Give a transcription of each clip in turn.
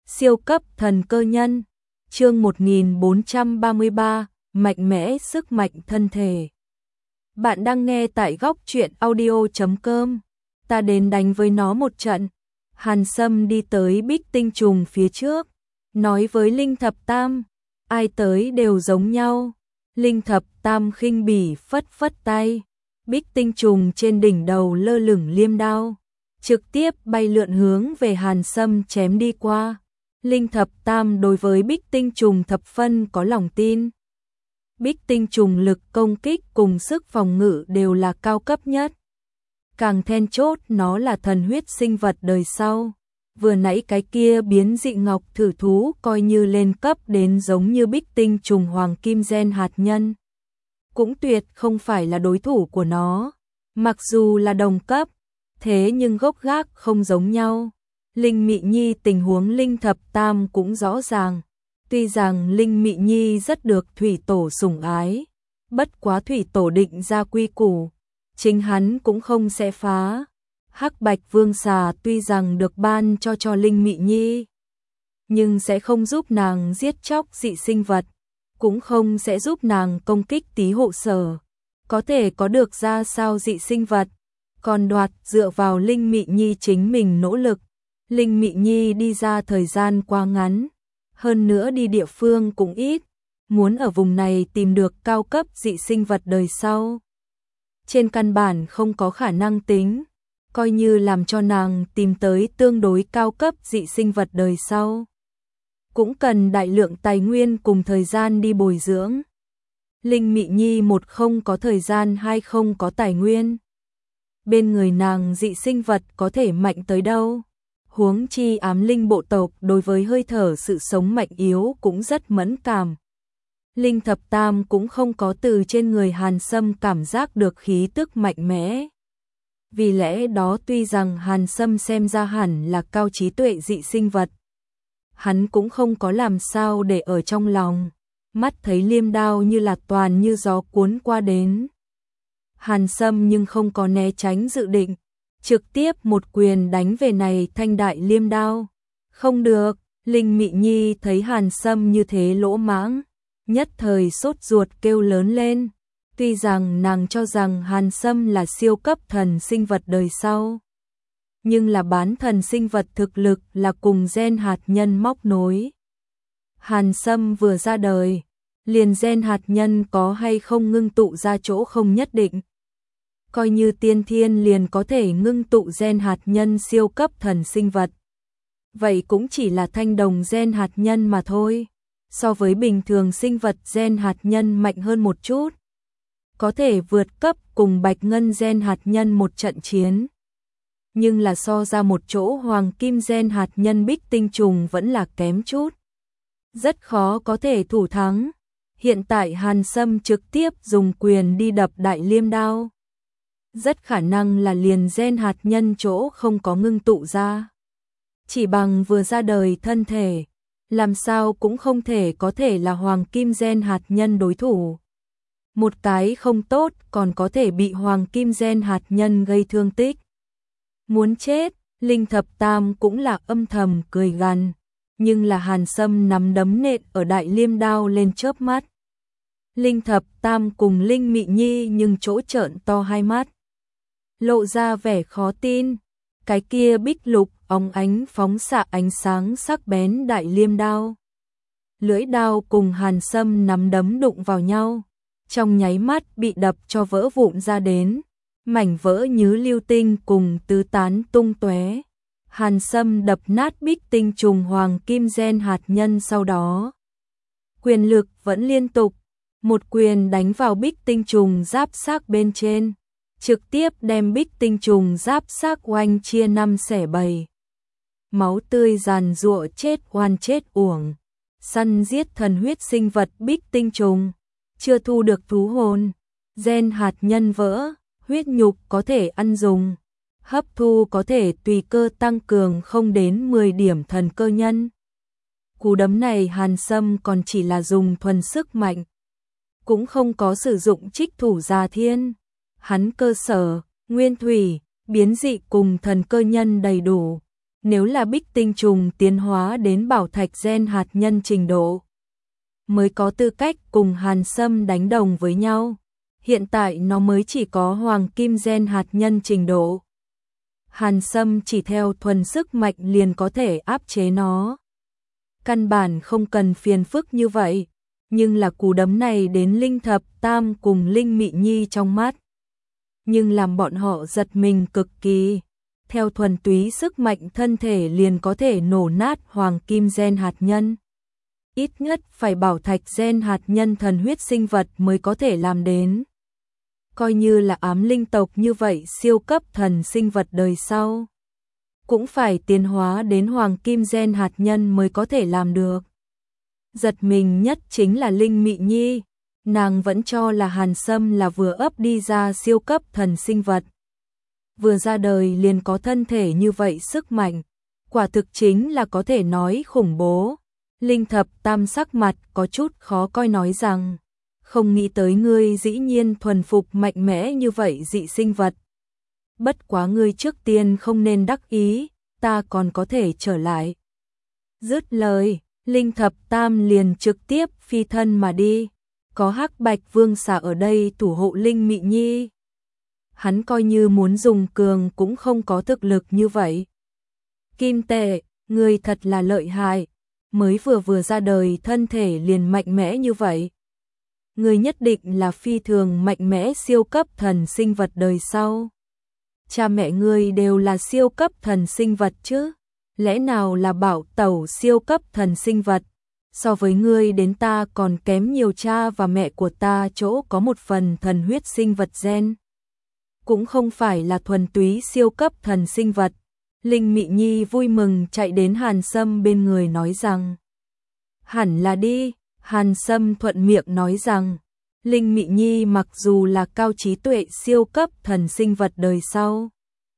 Siêu cấp thần cơ nhân. Chương 1433, mạnh mẽ sức mạnh thân thể. Bạn đang nghe tại góc truyện audio.com. Ta đến đánh với nó một trận. Hàn Sâm đi tới Bích Tinh Trùng phía trước, nói với Linh Thập Tam, ai tới đều giống nhau. Linh Thập Tam khinh bỉ phất phất tay. Bích Tinh Trùng trên đỉnh đầu lơ lửng liêm đao, trực tiếp bay lượn hướng về Hàn Sâm chém đi qua. Linh Thập Tam đối với Bích Tinh Trùng thập phân có lòng tin. Bích Tinh Trùng lực công kích cùng sức phòng ngự đều là cao cấp nhất. Càng then chốt nó là thần huyết sinh vật đời sau. Vừa nãy cái kia biến dị ngọc thử thú coi như lên cấp đến giống như Bích Tinh Trùng hoàng kim gen hạt nhân, cũng tuyệt không phải là đối thủ của nó. Mặc dù là đồng cấp, thế nhưng gốc gác không giống nhau. Linh Mị Nhi tình huống Linh Thập Tam cũng rõ ràng. Tuy rằng Linh Mị Nhi rất được thủy tổ sủng ái, bất quá thủy tổ định ra quy củ, chính hắn cũng không sẽ phá. Hắc Bạch Vương Xà tuy rằng được ban cho Linh Mị Nhi, nhưng sẽ không giúp nàng giết chóc dị sinh vật, cũng không sẽ giúp nàng công kích tí hộ sở. Có thể có được ra sao dị sinh vật, còn đoạt dựa vào Linh Mị Nhi chính mình nỗ lực. Linh Mị Nhi đi ra thời gian quá ngắn, hơn nữa đi địa phương cũng ít, muốn ở vùng này tìm được cao cấp dị sinh vật đời sau, trên căn bản không có khả năng tính. Coi như làm cho nàng tìm tới tương đối cao cấp dị sinh vật đời sau, cũng cần đại lượng tài nguyên cùng thời gian đi bồi dưỡng. Linh Mị Nhi một không có thời gian, hai không có tài nguyên. Bên người nàng dị sinh vật có thể mạnh tới đâu? Huống chi ám linh bộ tộc đối với hơi thở sự sống mạnh yếu cũng rất mẫn cảm. Linh Thập Tam cũng không có từ trên người Hàn Sâm cảm giác được khí tức mạnh mẽ. Vì lẽ đó tuy rằng Hàn Sâm xem ra hẳn là cao trí tuệ dị sinh vật, hắn cũng không có làm sao để ở trong lòng. Mắt thấy liêm đao như là toàn như gió cuốn qua đến. Hàn Sâm nhưng không có né tránh dự định, trực tiếp một quyền đánh về này thanh đại liêm đao. Không được, Linh Mị Nhi thấy Hàn Sâm như thế lỗ mãng, nhất thời sốt ruột kêu lớn lên. Tuy rằng nàng cho rằng Hàn Sâm là siêu cấp thần sinh vật đời sau, nhưng là bán thần sinh vật thực lực là cùng gen hạt nhân móc nối. Hàn Sâm vừa ra đời, liền gen hạt nhân có hay không ngưng tụ ra chỗ không nhất định. Coi như tiên thiên liền có thể ngưng tụ gen hạt nhân siêu cấp thần sinh vật, vậy cũng chỉ là thanh đồng gen hạt nhân mà thôi. So với bình thường sinh vật gen hạt nhân mạnh hơn một chút, có thể vượt cấp cùng bạch ngân gen hạt nhân một trận chiến. Nhưng là so ra một chỗ hoàng kim gen hạt nhân Bích Tinh Trùng vẫn là kém chút, rất khó có thể thủ thắng. Hiện tại Hàn Sâm trực tiếp dùng quyền đi đập đại liêm đao, rất khả năng là liền gen hạt nhân chỗ không có ngưng tụ ra. Chỉ bằng vừa ra đời thân thể, làm sao cũng không thể có thể là hoàng kim gen hạt nhân đối thủ. Một cái không tốt còn có thể bị hoàng kim gen hạt nhân gây thương tích. Muốn chết, Linh Thập Tam cũng là âm thầm cười gằn, nhưng là Hàn Sâm nắm đấm nện ở đại liêm đao lên chớp mắt. Linh Thập Tam cùng Linh Mị Nhi nhưng chỗ trợn to hai mắt, lộ ra vẻ khó tin. Cái kia bích lục óng ánh phóng xạ ánh sáng sắc bén đại liêm đao, lưỡi đao cùng Hàn Sâm nắm đấm đụng vào nhau, trong nháy mắt bị đập cho vỡ vụn ra đến, mảnh vỡ như lưu tinh cùng tứ tán tung tóe. Hàn Sâm đập nát Bích Tinh Trùng hoàng kim gen hạt nhân, sau đó quyền lực vẫn liên tục, một quyền đánh vào Bích Tinh Trùng giáp xác bên trên, trực tiếp đem Bích Tinh Trùng giáp xác oanh chia năm xẻ bảy. Máu tươi giàn giụa, chết oan chết uổng. Săn giết thần huyết sinh vật Bích Tinh Trùng, chưa thu được thú hồn, gen hạt nhân vỡ, huyết nhục có thể ăn dùng, hấp thu có thể tùy cơ tăng cường không đến 10 điểm thần cơ nhân. Cú đấm này Hàn Sâm còn chỉ là dùng thuần sức mạnh, cũng không có sử dụng trích thủ già thiên. Hắn cơ sở, nguyên thủy, biến dị cùng thần cơ nhân đầy đủ, Nếu là Bích Tinh trùng tiến hóa đến bảo thạch gen hạt nhân trình độ, mới có tư cách cùng Hàn Sâm đánh đồng với nhau. Hiện tại nó mới chỉ có hoàng kim gen hạt nhân trình độ. Hàn Sâm chỉ theo thuần sức mạnh liền có thể áp chế nó. Căn bản không cần phiền phức như vậy, nhưng là cú đấm này đến Linh Thập Tam cùng Linh Mị Nhi trong mắt, nhưng làm bọn họ giật mình cực kỳ. Theo thuần túy sức mạnh thân thể liền có thể nổ nát hoàng kim gen hạt nhân. Ít nhất phải bảo thạch gen hạt nhân thần huyết sinh vật mới có thể làm đến. Coi như là ám linh tộc như vậy siêu cấp thần sinh vật đời sau, cũng phải tiến hóa đến hoàng kim gen hạt nhân mới có thể làm được. Giật mình nhất chính là Linh Mị Nhi, nàng vẫn cho là Hàn Sâm là vừa ấp đi ra siêu cấp thần sinh vật. Vừa ra đời liền có thân thể như vậy sức mạnh, quả thực chính là có thể nói khủng bố. Linh Thập Tam sắc mặt có chút khó coi nói rằng, không nghĩ tới ngươi dĩ nhiên thuần phục mạnh mẽ như vậy dị sinh vật. Bất quá ngươi trước tiên không nên đắc ý, ta còn có thể trở lại. Dứt lời, Linh Thập Tam liền trực tiếp phi thân mà đi, có Hắc Bạch Vương xà ở đây thủ hộ Linh Mị Nhi. Hắn coi như muốn dùng cường cũng không có thực lực như vậy. Kim Tệ, ngươi thật là lợi hại, mới vừa ra đời thân thể liền mạnh mẽ như vậy. Ngươi nhất định là phi thường mạnh mẽ siêu cấp thần sinh vật đời sau. Cha mẹ ngươi đều là siêu cấp thần sinh vật chứ, lẽ nào là bảo tẩu siêu cấp thần sinh vật? So với ngươi đến ta còn kém nhiều, cha và mẹ của ta chỗ có một phần thần huyết sinh vật gen. Cũng không phải là thuần túy siêu cấp thần sinh vật. Linh Mị Nhi vui mừng chạy đến Hàn Sâm bên người nói rằng, hẳn là đi. Hàn Sâm thuận miệng nói rằng, Linh Mị Nhi mặc dù là cao trí tuệ siêu cấp thần sinh vật đời sau,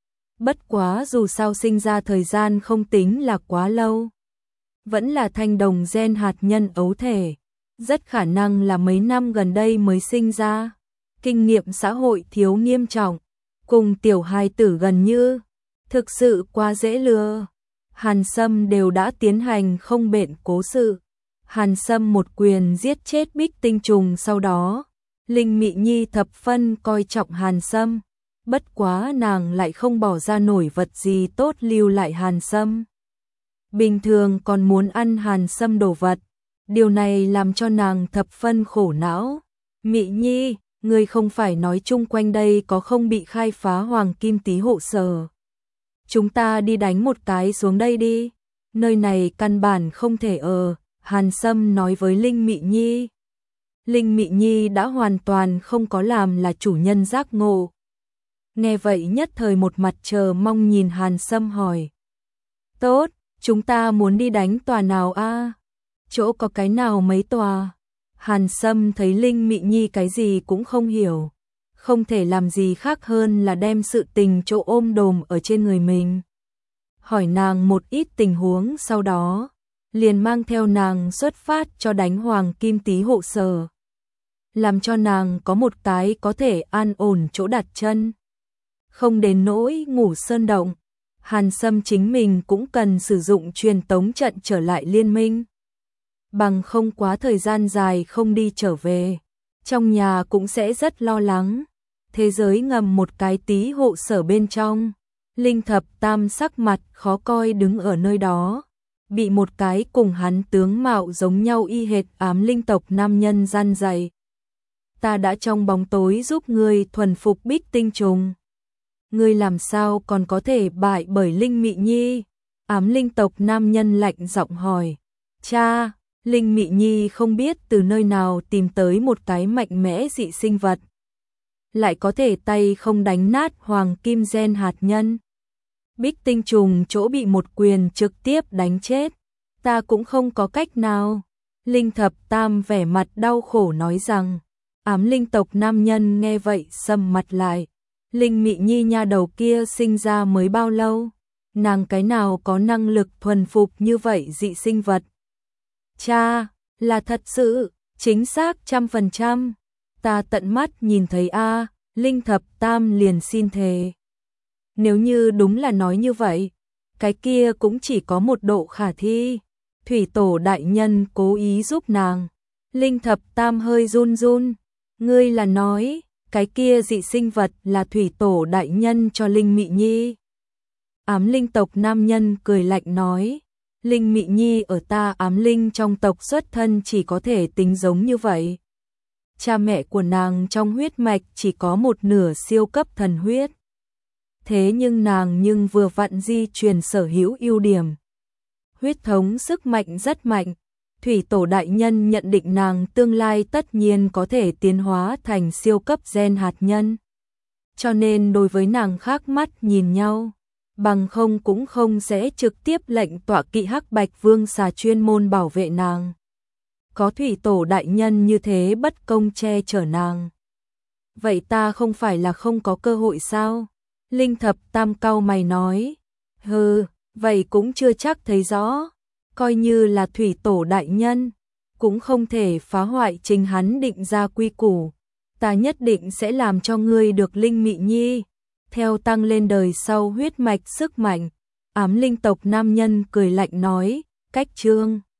bất quá dù sao sinh ra thời gian không tính là quá lâu, vẫn là thanh đồng gen hạt nhân ấu thể, rất khả năng là mấy năm gần đây mới sinh ra, kinh nghiệm xã hội thiếu nghiêm trọng, cùng tiểu hài tử gần như, thực sự quá dễ lừa. Hàn Sâm đều đã tiến hành không bện cố sự. Hàn Sâm một quyền giết chết Bích Tinh trùng, sau đó Linh Mị Nhi thập phân coi trọng Hàn Sâm, bất quá nàng lại không bỏ ra nổi vật gì tốt lưu lại Hàn Sâm. Bình thường còn muốn ăn Hàn Sâm đồ vật, điều này làm cho nàng thập phân khổ não. Mị Nhi, ngươi không phải nói chung quanh đây có không bị khai phá hoàng kim tý hộ sở. Chúng ta đi đánh một cái xuống đây đi, nơi này căn bản không thể ở. Hàn Sâm nói với Linh Mị Nhi. Linh Mị Nhi đã hoàn toàn không có làm là chủ nhân giác ngộ. Nghe vậy nhất thời một mặt chờ mong nhìn Hàn Sâm hỏi. Tốt, chúng ta muốn đi đánh tòa nào a? Chỗ có cái nào mấy tòa? Hàn Sâm thấy Linh Mị Nhi cái gì cũng không hiểu, không thể làm gì khác hơn là đem sự tình chỗ ôm đồm ở trên người mình. Hỏi nàng một ít tình huống, sau đó liền mang theo nàng xuất phát cho đánh hoàng kim tý hộ sở, làm cho nàng có một cái có thể an ổn chỗ đặt chân, không đến nỗi ngủ sơn động. Hàn Sâm chính mình cũng cần sử dụng truyền tống trận trở lại liên minh, bằng không quá thời gian dài không đi trở về, trong nhà cũng sẽ rất lo lắng. Thế giới ngầm một cái tý hộ sở bên trong, Linh Thập Tam sắc mặt khó coi đứng ở nơi đó, bị một cái cùng hắn tướng mạo giống nhau y hệt ám linh tộc nam nhân gian dạy. Ta đã trong bóng tối giúp ngươi thuần phục Bích Tinh trùng, ngươi làm sao còn có thể bại bởi Linh Mị Nhi? Ám linh tộc nam nhân lạnh giọng hỏi. Cha, Linh Mị Nhi không biết từ nơi nào tìm tới một cái mạnh mẽ dị sinh vật, lại có thể tay không đánh nát hoàng kim gen hạt nhân. Bích Tinh trùng chỗ bị một quyền trực tiếp đánh chết, ta cũng không có cách nào. Linh Thập Tam vẻ mặt đau khổ nói rằng. Ám linh tộc nam nhân nghe vậy sầm mặt lại. Linh Mị Nhi nha đầu kia sinh ra mới bao lâu, nàng cái nào có năng lực thuần phục như vậy dị sinh vật? Cha, là thật sự, chính xác 100%. Ta tận mắt nhìn thấy a. Linh Thập Tam liền xin thề. Nếu như đúng là nói như vậy, cái kia cũng chỉ có một độ khả thi. Thủy tổ đại nhân cố ý giúp nàng. Linh Thập Tam hơi run run. Ngươi là nói, cái kia dị sinh vật là thủy tổ đại nhân cho Linh Mị Nhi. Ám linh tộc nam nhân cười lạnh nói, Linh Mị Nhi ở ta ám linh trong tộc xuất thân chỉ có thể tính giống như vậy. Cha mẹ của nàng trong huyết mạch chỉ có một nửa siêu cấp thần huyết. Thế nhưng nàng vừa vặn di truyền sở hữu ưu điểm. Huyết thống sức mạnh rất mạnh. Thủy tổ đại nhân nhận định nàng tương lai tất nhiên có thể tiến hóa thành siêu cấp gen hạt nhân. Cho nên đối với nàng khác mắt nhìn nhau, bằng không cũng không sẽ trực tiếp lệnh tọa kỵ Hắc Bạch Vương xà chuyên môn bảo vệ nàng. Có thủy tổ đại nhân như thế bất công che chở nàng. Vậy ta không phải là không có cơ hội sao? Linh Thập Tam cau mày nói. Hừ, vậy cũng chưa chắc thấy rõ. Coi như là thủy tổ đại nhân, cũng không thể phá hoại chính hắn định ra quy củ. Ta nhất định sẽ làm cho ngươi được Linh Mị Nhi. Theo tăng lên đời sau huyết mạch sức mạnh, ám linh tộc nam nhân cười lạnh nói, cách chương.